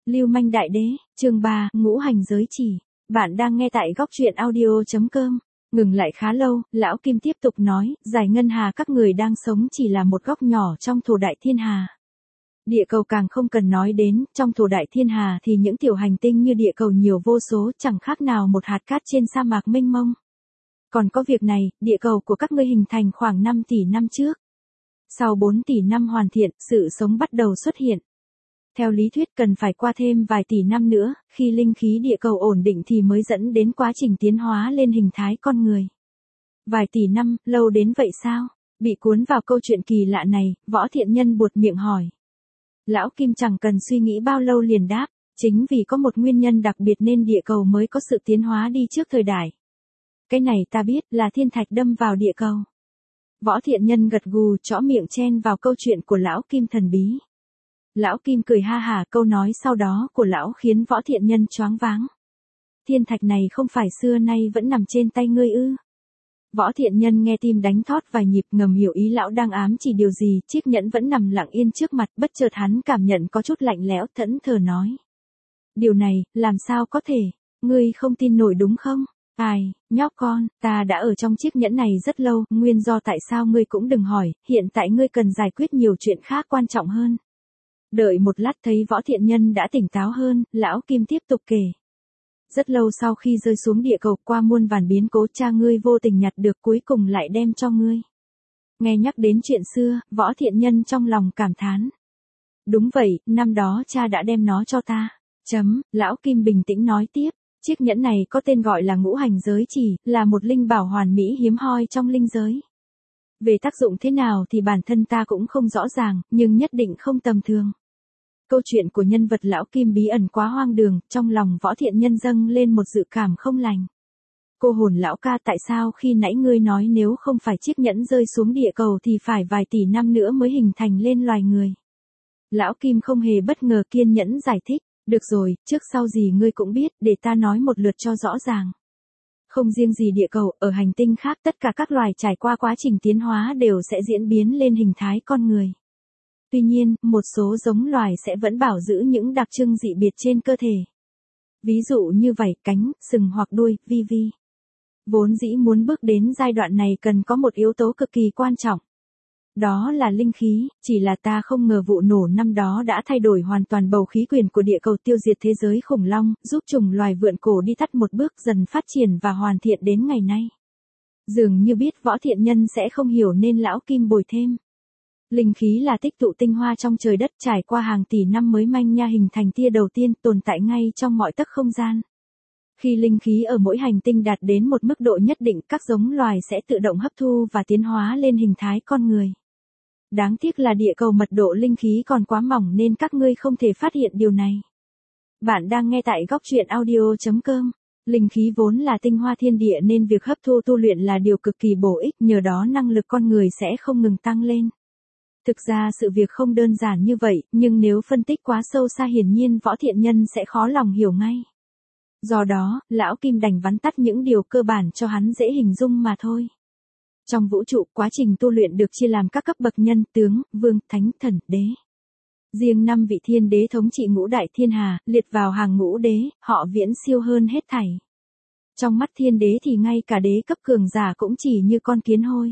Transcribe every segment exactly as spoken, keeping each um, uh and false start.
Lưu manh đại đế, chương ba, ngũ hành giới chỉ. Bạn đang nghe tại góc truyện audio.com. Ngừng lại khá lâu, lão Kim tiếp tục nói, giải ngân hà các người đang sống chỉ là một góc nhỏ trong thổ đại thiên hà. Địa cầu càng không cần nói đến, trong thổ đại thiên hà thì những tiểu hành tinh như địa cầu nhiều vô số, chẳng khác nào một hạt cát trên sa mạc mênh mông. Còn có việc này, địa cầu của các ngươi hình thành khoảng năm tỷ năm trước. Sau bốn tỷ năm hoàn thiện, sự sống bắt đầu xuất hiện. Theo lý thuyết cần phải qua thêm vài tỷ năm nữa, khi linh khí địa cầu ổn định thì mới dẫn đến quá trình tiến hóa lên hình thái con người. Vài tỷ năm, lâu đến vậy sao? Bị cuốn vào câu chuyện kỳ lạ này, Võ Thiện Nhân buột miệng hỏi. Lão Kim chẳng cần suy nghĩ bao lâu liền đáp, chính vì có một nguyên nhân đặc biệt nên địa cầu mới có sự tiến hóa đi trước thời đại. Cái này ta biết là thiên thạch đâm vào địa cầu. Võ Thiện Nhân gật gù chõ miệng chen vào câu chuyện của Lão Kim thần bí. Lão Kim cười ha hả, câu nói sau đó của lão khiến Võ Thiện Nhân choáng váng. Thiên thạch này không phải xưa nay vẫn nằm trên tay ngươi ư? Võ Thiện Nhân nghe tim đánh thót vài nhịp, ngầm hiểu ý lão đang ám chỉ điều gì, chiếc nhẫn vẫn nằm lặng yên trước mặt, bất chợt hắn cảm nhận có chút lạnh lẽo, thẫn thờ nói. Điều này, làm sao có thể, ngươi không tin nổi đúng không? Ai, nhóc con, ta đã ở trong chiếc nhẫn này rất lâu, nguyên do tại sao ngươi cũng đừng hỏi, hiện tại ngươi cần giải quyết nhiều chuyện khác quan trọng hơn. Đợi một lát thấy Võ Thiện Nhân đã tỉnh táo hơn, lão Kim tiếp tục kể. Rất lâu sau khi rơi xuống địa cầu qua muôn vàn biến cố, cha ngươi vô tình nhặt được cuối cùng lại đem cho ngươi. Nghe nhắc đến chuyện xưa, Võ Thiện Nhân trong lòng cảm thán. Đúng vậy, năm đó cha đã đem nó cho ta. Chấm, lão Kim bình tĩnh nói tiếp. Chiếc nhẫn này có tên gọi là ngũ hành giới chỉ, là một linh bảo hoàn mỹ hiếm hoi trong linh giới. Về tác dụng thế nào thì bản thân ta cũng không rõ ràng, nhưng nhất định không tầm thường. Câu chuyện của nhân vật lão Kim bí ẩn quá hoang đường, trong lòng Võ Thiện Nhân dâng lên một dự cảm không lành. Cô hồn lão ca, tại sao khi nãy ngươi nói nếu không phải chiếc nhẫn rơi xuống địa cầu thì phải vài tỷ năm nữa mới hình thành lên loài người? Lão Kim không hề bất ngờ, kiên nhẫn giải thích. Được rồi, trước sau gì ngươi cũng biết, để ta nói một lượt cho rõ ràng. Không riêng gì địa cầu, ở hành tinh khác tất cả các loài trải qua quá trình tiến hóa đều sẽ diễn biến lên hình thái con người. Tuy nhiên, một số giống loài sẽ vẫn bảo giữ những đặc trưng dị biệt trên cơ thể. Ví dụ như vảy, cánh, sừng hoặc đuôi, vi vi. Vốn dĩ muốn bước đến giai đoạn này cần có một yếu tố cực kỳ quan trọng. Đó là linh khí, chỉ là ta không ngờ vụ nổ năm đó đã thay đổi hoàn toàn bầu khí quyển của địa cầu, tiêu diệt thế giới khủng long, giúp chủng loài vượn cổ đi tắt một bước, dần phát triển và hoàn thiện đến ngày nay. Dường như biết Võ Thiện Nhân sẽ không hiểu nên lão Kim bồi thêm. Linh khí là tích tụ tinh hoa trong trời đất, trải qua hàng tỷ năm mới manh nha hình thành tia đầu tiên, tồn tại ngay trong mọi tấc không gian. Khi linh khí ở mỗi hành tinh đạt đến một mức độ nhất định, các giống loài sẽ tự động hấp thu và tiến hóa lên hình thái con người. Đáng tiếc là địa cầu mật độ linh khí còn quá mỏng nên các ngươi không thể phát hiện điều này. Bạn đang nghe tại góc truyện audio.com. Linh khí vốn là tinh hoa thiên địa nên việc hấp thu tu luyện là điều cực kỳ bổ ích, nhờ đó năng lực con người sẽ không ngừng tăng lên. Thực ra sự việc không đơn giản như vậy, nhưng nếu phân tích quá sâu xa hiển nhiên Võ Thiện Nhân sẽ khó lòng hiểu ngay. Do đó, lão Kim đành vắn tắt những điều cơ bản cho hắn dễ hình dung mà thôi. Trong vũ trụ, quá trình tu luyện được chia làm các cấp bậc nhân, tướng, vương, thánh, thần, đế. Riêng năm vị thiên đế thống trị ngũ đại thiên hà, liệt vào hàng ngũ đế, họ viễn siêu hơn hết thảy. Trong mắt thiên đế thì ngay cả đế cấp cường giả cũng chỉ như con kiến hôi.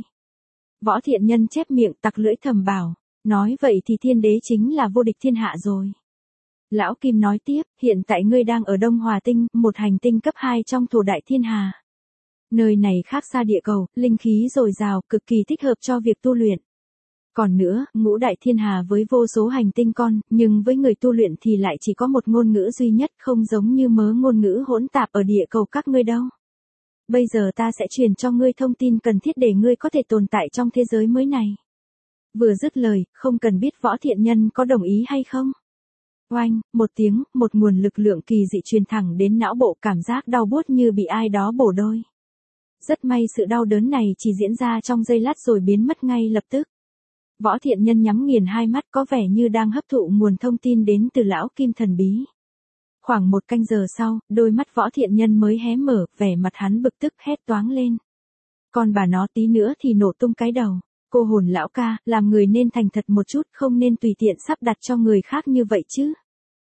Võ Thiện Nhân chép miệng tặc lưỡi thầm bảo, nói vậy thì thiên đế chính là vô địch thiên hạ rồi. Lão Kim nói tiếp, hiện tại ngươi đang ở Đông Hòa Tinh, một hành tinh cấp hai trong thổ đại thiên hà. Nơi này khác xa địa cầu, linh khí dồi dào, cực kỳ thích hợp cho việc tu luyện. Còn nữa, ngũ đại thiên hà với vô số hành tinh con, nhưng với người tu luyện thì lại chỉ có một ngôn ngữ duy nhất, không giống như mớ ngôn ngữ hỗn tạp ở địa cầu các ngươi đâu. Bây giờ ta sẽ truyền cho ngươi thông tin cần thiết để ngươi có thể tồn tại trong thế giới mới này. Vừa dứt lời, không cần biết Võ Thiện Nhân có đồng ý hay không. Oanh, một tiếng, một nguồn lực lượng kỳ dị truyền thẳng đến não bộ, cảm giác đau buốt như bị ai đó bổ đôi. Rất may sự đau đớn này chỉ diễn ra trong giây lát rồi biến mất ngay lập tức. Võ Thiện Nhân nhắm nghiền hai mắt, có vẻ như đang hấp thụ nguồn thông tin đến từ lão Kim thần bí. Khoảng một canh giờ sau, đôi mắt Võ Thiện Nhân mới hé mở, vẻ mặt hắn bực tức hét toáng lên. Còn bà nó tí nữa thì nổ tung cái đầu. Cô hồn lão ca, làm người nên thành thật một chút, không nên tùy tiện sắp đặt cho người khác như vậy chứ.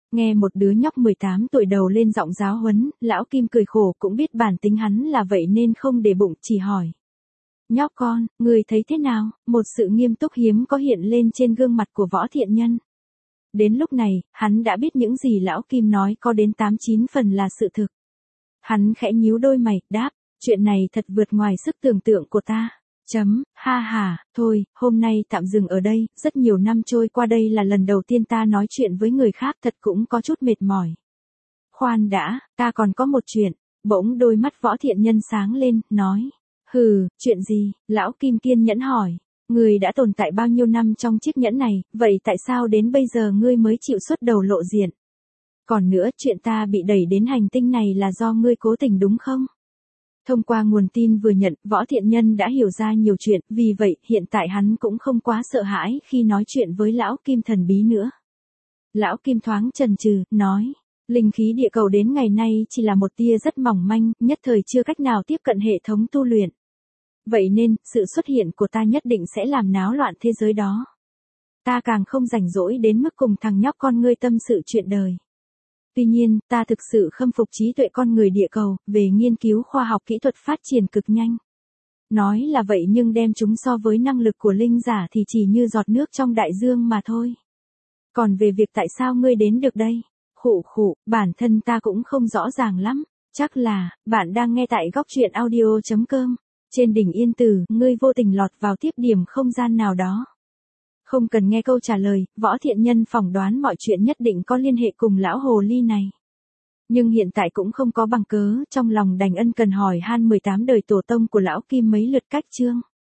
Nghe một đứa nhóc mười tám tuổi đầu lên giọng giáo huấn, lão Kim cười khổ, cũng biết bản tính hắn là vậy nên không để bụng, chỉ hỏi. Nhóc con, người thấy thế nào? Một sự nghiêm túc hiếm có hiện lên trên gương mặt của Võ Thiện Nhân. Đến lúc này, hắn đã biết những gì lão Kim nói có đến tám chín phần là sự thực. Hắn khẽ nhíu đôi mày, đáp, chuyện này thật vượt ngoài sức tưởng tượng của ta. Chấm, ha ha, thôi, hôm nay tạm dừng ở đây, rất nhiều năm trôi qua đây là lần đầu tiên ta nói chuyện với người khác, thật cũng có chút mệt mỏi. Khoan đã, ta còn có một chuyện. Bỗng đôi mắt Võ Thiện Nhân sáng lên, nói. Hừ, chuyện gì? Lão Kim kiên nhẫn hỏi. Ngươi đã tồn tại bao nhiêu năm trong chiếc nhẫn này, vậy tại sao đến bây giờ ngươi mới chịu xuất đầu lộ diện? Còn nữa, chuyện ta bị đẩy đến hành tinh này là do ngươi cố tình đúng không? Thông qua nguồn tin vừa nhận, Võ Thiện Nhân đã hiểu ra nhiều chuyện, vì vậy, hiện tại hắn cũng không quá sợ hãi khi nói chuyện với Lão Kim thần bí nữa. Lão Kim thoáng chần chừ, nói. Linh khí địa cầu đến ngày nay chỉ là một tia rất mỏng manh, nhất thời chưa cách nào tiếp cận hệ thống tu luyện. Vậy nên, sự xuất hiện của ta nhất định sẽ làm náo loạn thế giới đó. Ta càng không rảnh rỗi đến mức cùng thằng nhóc con ngươi tâm sự chuyện đời. Tuy nhiên, ta thực sự khâm phục trí tuệ con người địa cầu, về nghiên cứu khoa học kỹ thuật phát triển cực nhanh. Nói là vậy nhưng đem chúng so với năng lực của linh giả thì chỉ như giọt nước trong đại dương mà thôi. Còn về việc tại sao ngươi đến được đây? Khụ khụ, bản thân ta cũng không rõ ràng lắm. Chắc là, bạn đang nghe tại góc truyện audio chấm com. Trên đỉnh Yên Tử, ngươi vô tình lọt vào tiếp điểm không gian nào đó. Không cần nghe câu trả lời, Võ Thiện Nhân phỏng đoán mọi chuyện nhất định có liên hệ cùng lão hồ ly này. Nhưng hiện tại cũng không có bằng cớ, trong lòng đành ân cần hỏi han mười tám đời tổ tông của lão Kim mấy lượt cách chương.